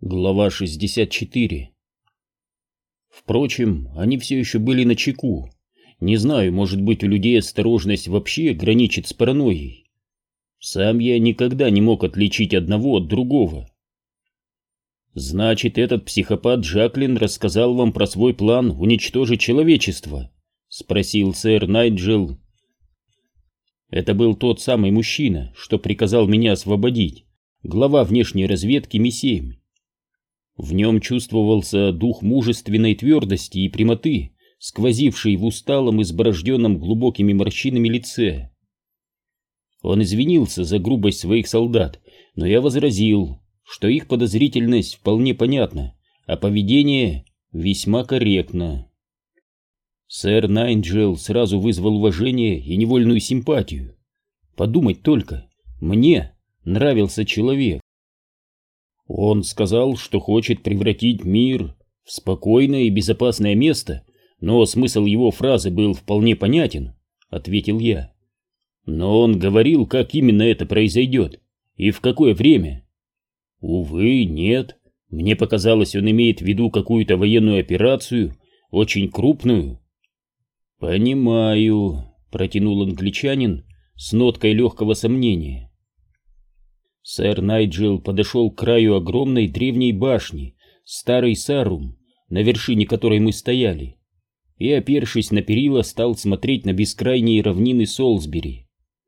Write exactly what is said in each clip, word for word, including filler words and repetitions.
Глава шестьдесят четыре. Впрочем, они все еще были начеку. Не знаю, может быть, у людей осторожность вообще граничит с паранойей. Сам я никогда не мог отличить одного от другого. «Значит, этот психопат Джаклин рассказал вам про свой план уничтожить человечество?» — спросил сэр Найджел. Это был тот самый мужчина, что приказал меня освободить, глава внешней разведки Ми семь. В нем чувствовался дух мужественной твердости и прямоты, сквозивший в усталом, изборожденном глубокими морщинами лице. Он извинился за грубость своих солдат, но я возразил, что их подозрительность вполне понятна, а поведение весьма корректно. Сэр Найджел сразу вызвал уважение и невольную симпатию. Подумать только, мне нравился человек. Он сказал, что хочет превратить мир в спокойное и безопасное место, но смысл его фразы был вполне понятен, ответил я. Но он говорил, как именно это произойдет и в какое время. Увы, нет. Мне показалось, он имеет в виду какую-то военную операцию, очень крупную. Понимаю, протянул англичанин с ноткой легкого сомнения. Сэр Найджел подошел к краю огромной древней башни, старый Сарум, на вершине которой мы стояли, и, опершись на перила, стал смотреть на бескрайние равнины Солсбери.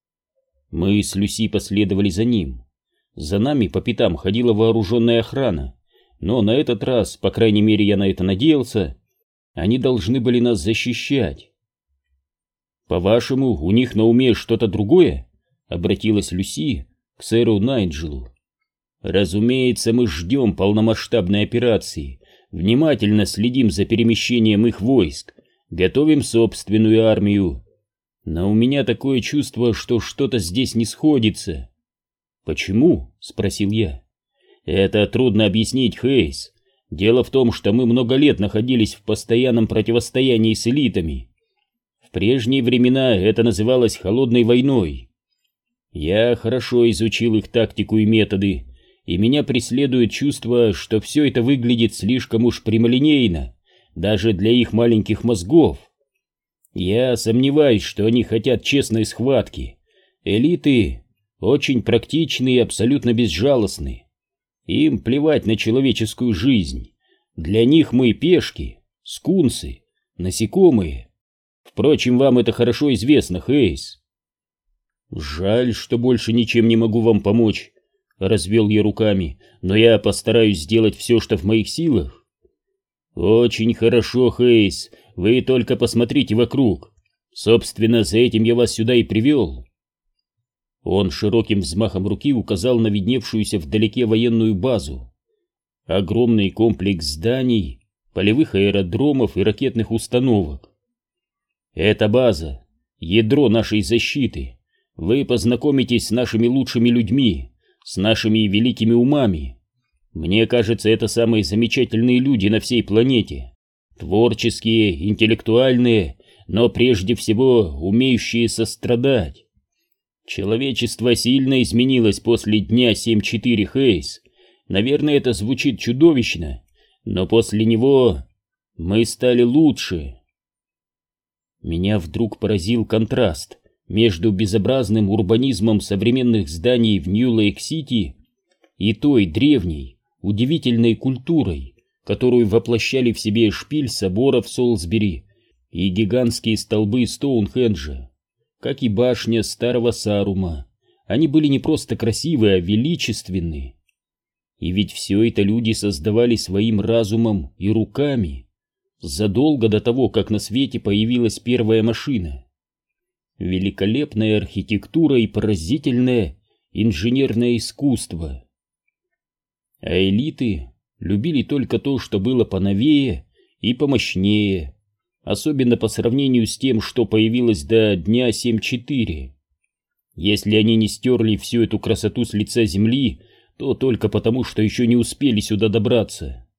Мы с Люси последовали за ним. За нами по пятам ходила вооруженная охрана, но на этот раз, по крайней мере я на это надеялся, они должны были нас защищать. «По-вашему, у них на уме что-то другое?» — обратилась Люси к сэру Найджелу. «Разумеется, мы ждем полномасштабной операции, внимательно следим за перемещением их войск, готовим собственную армию. Но у меня такое чувство, что что-то здесь не сходится». «Почему?» — спросил я. «Это трудно объяснить, Хейс. Дело в том, что мы много лет находились в постоянном противостоянии с элитами. В прежние времена это называлось холодной войной. Я хорошо изучил их тактику и методы, и меня преследует чувство, что все это выглядит слишком уж прямолинейно, даже для их маленьких мозгов. Я сомневаюсь, что они хотят честной схватки. Элиты очень практичны и абсолютно безжалостны. Им плевать на человеческую жизнь. Для них мы пешки, скунсы, насекомые. Впрочем, вам это хорошо известно, Хейс». «Жаль, что больше ничем не могу вам помочь», — развел я руками, «но я постараюсь сделать все, что в моих силах». «Очень хорошо, Хейс, вы только посмотрите вокруг. Собственно, за этим я вас сюда и привел». Он широким взмахом руки указал на видневшуюся вдалеке военную базу. Огромный комплекс зданий, полевых аэродромов и ракетных установок. «Это база, ядро нашей защиты. Вы познакомитесь с нашими лучшими людьми, с нашими великими умами. Мне кажется, это самые замечательные люди на всей планете. Творческие, интеллектуальные, но прежде всего умеющие сострадать. Человечество сильно изменилось после дня семь четыре, Хейс. Наверное, это звучит чудовищно, но после него мы стали лучше». Меня вдруг поразил контраст между безобразным урбанизмом современных зданий в Нью-Лейк-Сити и той древней, удивительной культурой, которую воплощали в себе шпиль собора в Солсбери и гигантские столбы Стоунхенджа, как и башня старого Сарума. Они были не просто красивы, а величественны. И ведь все это люди создавали своим разумом и руками, задолго до того, как на свете появилась первая машина. Великолепная архитектура и поразительное инженерное искусство. А элиты любили только то, что было поновее и помощнее, особенно по сравнению с тем, что появилось до дня семь четыре. Если они не стерли всю эту красоту с лица земли, то только потому, что еще не успели сюда добраться.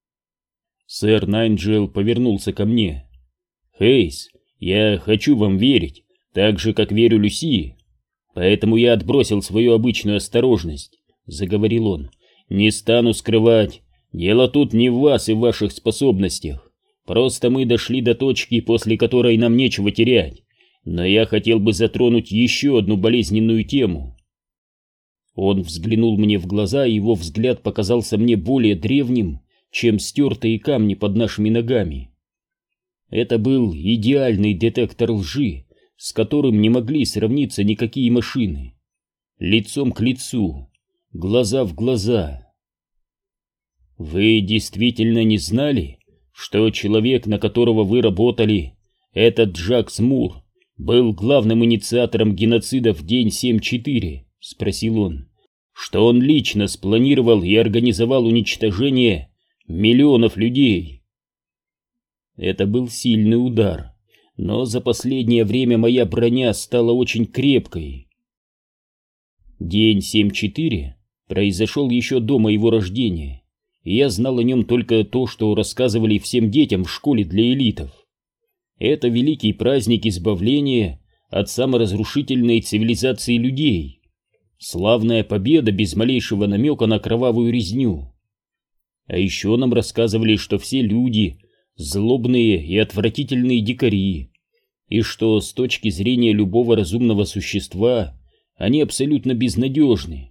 Сэр Найджел повернулся ко мне. «Хейс, я хочу вам верить, так же, как верю Люси. Поэтому я отбросил свою обычную осторожность, — заговорил он. Не стану скрывать, дело тут не в вас и в ваших способностях. Просто мы дошли до точки, после которой нам нечего терять. Но я хотел бы затронуть еще одну болезненную тему. Он взглянул мне в глаза, и его взгляд показался мне более древним, чем стертые камни под нашими ногами. Это был идеальный детектор лжи, с которым не могли сравниться никакие машины. Лицом к лицу, глаза в глаза. Вы действительно не знали, что человек, на которого вы работали, этот Джакс Мур, был главным инициатором геноцида в день семь четыре? — спросил он. Что он лично спланировал и организовал уничтожение миллионов людей? Это был сильный удар, но за последнее время моя броня стала очень крепкой. День семь четыре произошел еще до моего рождения, и я знал о нем только то, что рассказывали всем детям в школе для элитов. Это великий праздник избавления от саморазрушительной цивилизации людей. Славная победа без малейшего намека на кровавую резню. А еще нам рассказывали, что все люди злобные и отвратительные дикари, и что с точки зрения любого разумного существа они абсолютно безнадежны.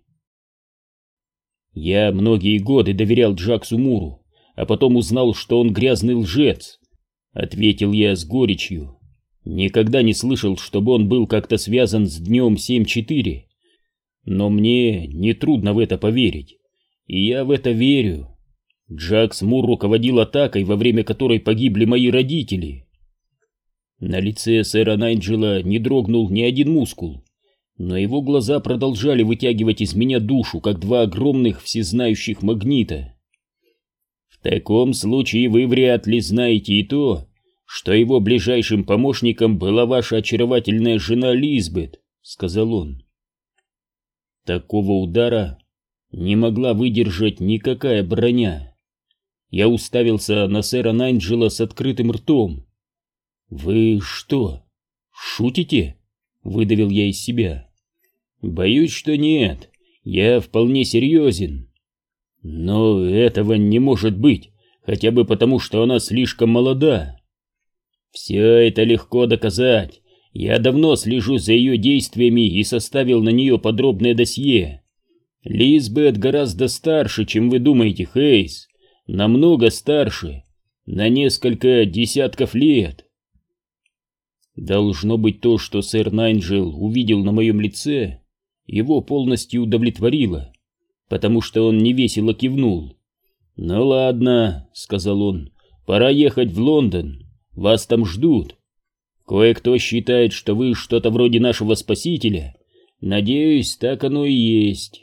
Я многие годы доверял Джаксу Муру, а потом узнал, что он грязный лжец, — ответил я с горечью. Никогда не слышал, чтобы он был как-то связан с днем семь четыре, но мне нетрудно в это поверить, и я в это верю. Джакс Мур руководил атакой, во время которой погибли мои родители. На лице сэра Найджела не дрогнул ни один мускул, но его глаза продолжали вытягивать из меня душу, как два огромных всезнающих магнита. В таком случае вы вряд ли знаете и то, что его ближайшим помощником была ваша очаровательная жена Лизбет, — сказал он. Такого удара не могла выдержать никакая броня. Я уставился на сэра Найджела с открытым ртом. «Вы что, шутите?» — выдавил я из себя. «Боюсь, что нет. Я вполне серьезен. Но этого не может быть, хотя бы потому, что она слишком молода. Все это легко доказать. Я давно слежу за ее действиями и составил на нее подробное досье. Лизбет гораздо старше, чем вы думаете, Хейс. Намного старше, на несколько десятков лет. Должно быть, то, что сэр Найджел увидел на моем лице, его полностью удовлетворило, потому что он невесело кивнул. «Ну ладно», — сказал он, — «пора ехать в Лондон, вас там ждут. Кое-кто считает, что вы что-то вроде нашего спасителя. Надеюсь, так оно и есть».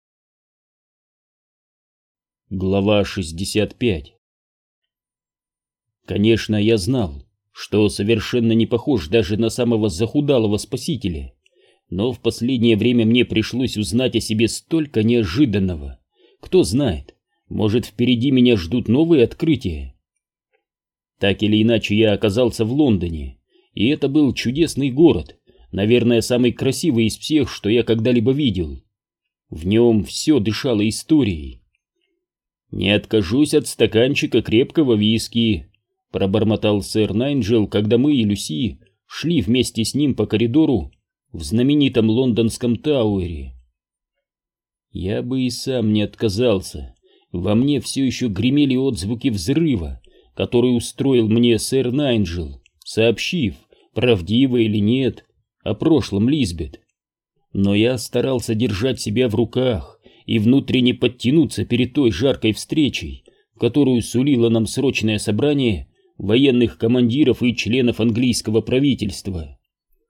Глава шестьдесят пять. Конечно, я знал, что совершенно не похож даже на самого захудалого спасителя, но в последнее время мне пришлось узнать о себе столько неожиданного. Кто знает, может, впереди меня ждут новые открытия. Так или иначе, я оказался в Лондоне, и это был чудесный город, наверное, самый красивый из всех, что я когда-либо видел. В нем все дышало историей. «Не откажусь от стаканчика крепкого виски», — пробормотал сэр Найджел, когда мы и Люси шли вместе с ним по коридору в знаменитом лондонском Тауэре. Я бы и сам не отказался. Во мне все еще гремели отзвуки взрыва, который устроил мне сэр Найджел, сообщив, правдиво или нет, о прошлом Лизбет. Но я старался держать себя в руках и внутренне подтянуться перед той жаркой встречей, которую сулило нам срочное собрание военных командиров и членов английского правительства.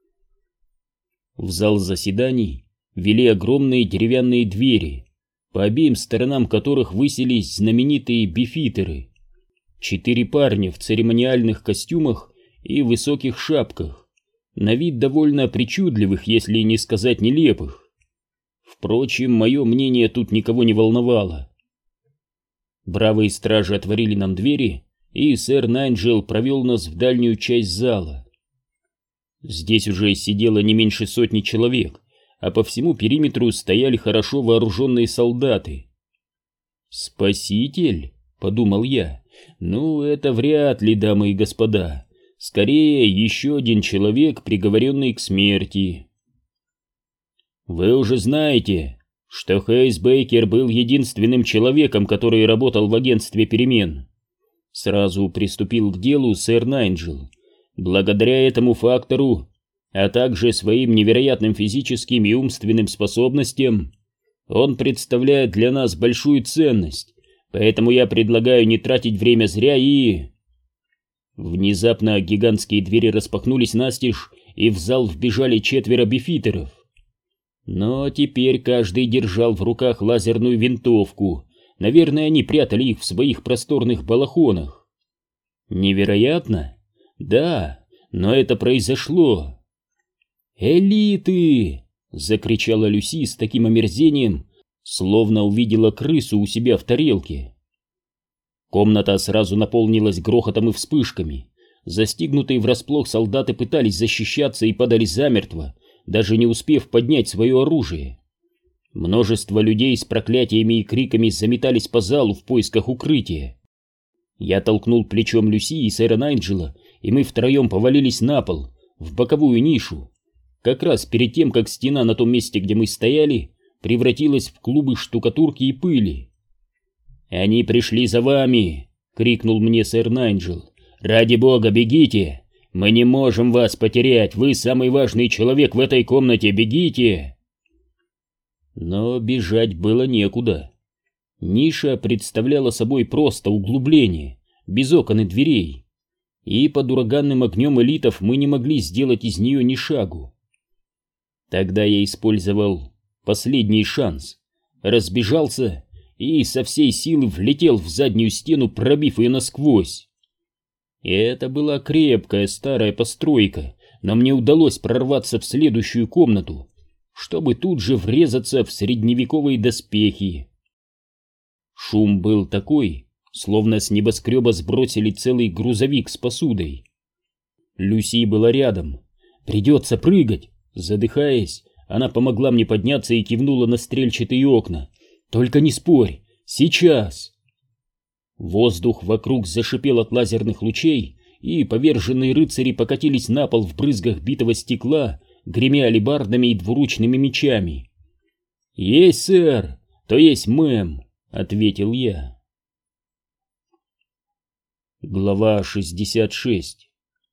В зал заседаний вели огромные деревянные двери, по обеим сторонам которых высились знаменитые бифитеры. Четыре парня в церемониальных костюмах и высоких шапках, на вид довольно причудливых, если не сказать нелепых. Впрочем, мое мнение тут никого не волновало. Бравые стражи отворили нам двери, и сэр Найджел провел нас в дальнюю часть зала. Здесь уже сидело не меньше сотни человек, а по всему периметру стояли хорошо вооруженные солдаты. «Спаситель?» — подумал я. «Ну, это вряд ли, дамы и господа. Скорее, еще один человек, приговоренный к смерти». «Вы уже знаете, что Хейс Бейкер был единственным человеком, который работал в агентстве перемен». Сразу приступил к делу сэр Найджел. «Благодаря этому фактору, а также своим невероятным физическим и умственным способностям, он представляет для нас большую ценность, поэтому я предлагаю не тратить время зря и...» Внезапно гигантские двери распахнулись настежь, и в зал вбежали четверо бифитеров. Но теперь каждый держал в руках лазерную винтовку. Наверное, они прятали их в своих просторных балахонах. Невероятно? Да, но это произошло. «Элиты!» — закричала Люси с таким омерзением, словно увидела крысу у себя в тарелке. Комната сразу наполнилась грохотом и вспышками. Застигнутые врасплох солдаты пытались защищаться и падали замертво, даже не успев поднять свое оружие. Множество людей с проклятиями и криками заметались по залу в поисках укрытия. Я толкнул плечом Люси и сэра Найджела, и мы втроем повалились на пол, в боковую нишу, как раз перед тем, как стена на том месте, где мы стояли, превратилась в клубы штукатурки и пыли. «Они пришли за вами!» — крикнул мне сэр Найджел. «Ради бога, бегите! Мы не можем вас потерять! Вы самый важный человек в этой комнате! Бегите!» Но бежать было некуда. Ниша представляла собой просто углубление, без окон и дверей, и под ураганным огнем элитов мы не могли сделать из нее ни шагу. Тогда я использовал последний шанс, разбежался и со всей силы влетел в заднюю стену, пробив ее насквозь. Это была крепкая старая постройка, но мне удалось прорваться в следующую комнату, чтобы тут же врезаться в средневековые доспехи. Шум был такой, словно с небоскреба сбросили целый грузовик с посудой. Люси была рядом. «Придется прыгать!» Задыхаясь, она помогла мне подняться и кивнула на стрельчатые окна. «Только не спорь! Сейчас!» Воздух вокруг зашипел от лазерных лучей, и поверженные рыцари покатились на пол в брызгах битого стекла, гремя алебардами и двуручными мечами. «Есть, сэр, то есть мэм», — ответил я. Глава шестьдесят шесть.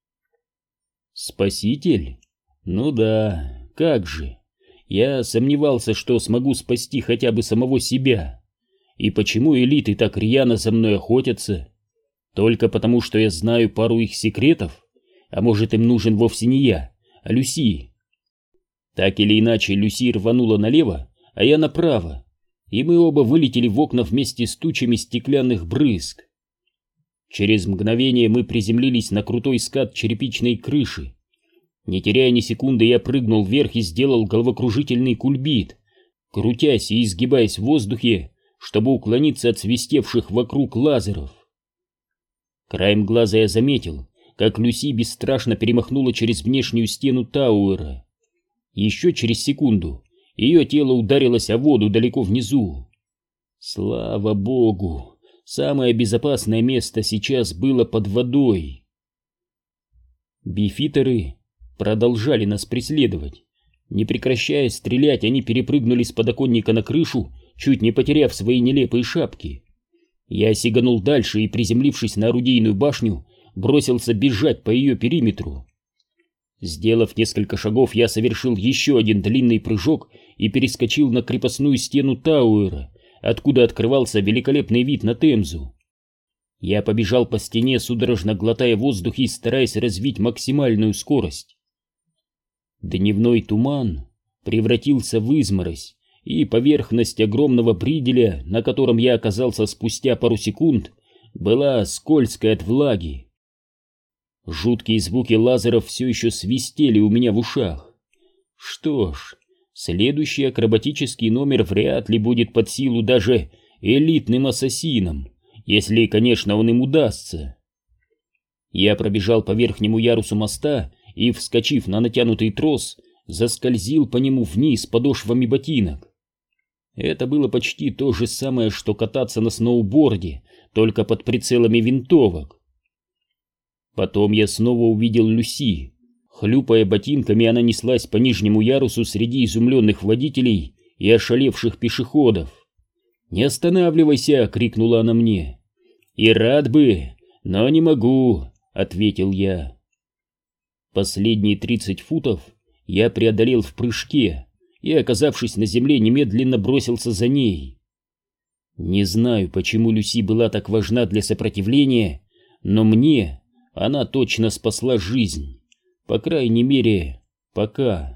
Спаситель? Ну да, как же. Я сомневался, что смогу спасти хотя бы самого себя. И почему элиты так рьяно за мной охотятся? Только потому, что я знаю пару их секретов? А может, им нужен вовсе не я, а Люси? Так или иначе, Люси рванула налево, а я направо, и мы оба вылетели в окна вместе с тучами стеклянных брызг. Через мгновение мы приземлились на крутой скат черепичной крыши. Не теряя ни секунды, я прыгнул вверх и сделал головокружительный кульбит, крутясь и изгибаясь в воздухе, чтобы уклониться от свистевших вокруг лазеров. Краем глаза я заметил, как Люси бесстрашно перемахнула через внешнюю стену Тауэра. Еще через секунду ее тело ударилось о воду далеко внизу. Слава богу, самое безопасное место сейчас было под водой. Бифитеры продолжали нас преследовать. Не прекращая стрелять, они перепрыгнули с подоконника на крышу, чуть не потеряв свои нелепые шапки. Я сиганул дальше и, приземлившись на орудийную башню, бросился бежать по ее периметру. Сделав несколько шагов, я совершил еще один длинный прыжок и перескочил на крепостную стену Тауэра, откуда открывался великолепный вид на Темзу. Я побежал по стене, судорожно глотая воздух и стараясь развить максимальную скорость. Дневной туман превратился в изморозь, и поверхность огромного бриделя, на котором я оказался спустя пару секунд, была скользкой от влаги. Жуткие звуки лазеров все еще свистели у меня в ушах. Что ж, следующий акробатический номер вряд ли будет под силу даже элитным ассасинам, если, конечно, он им удастся. Я пробежал по верхнему ярусу моста и, вскочив на натянутый трос, заскользил по нему вниз подошвами ботинок. Это было почти то же самое, что кататься на сноуборде, только под прицелами винтовок. Потом я снова увидел Люси. Хлюпая ботинками, она неслась по нижнему ярусу среди изумленных водителей и ошалевших пешеходов. «Не останавливайся!» — крикнула она мне. «И рад бы, но не могу!» — ответил я. Последние тридцать футов я преодолел в прыжке и, оказавшись на земле, немедленно бросился за ней. Не знаю, почему Люси была так важна для сопротивления, но мне она точно спасла жизнь, по крайней мере, пока.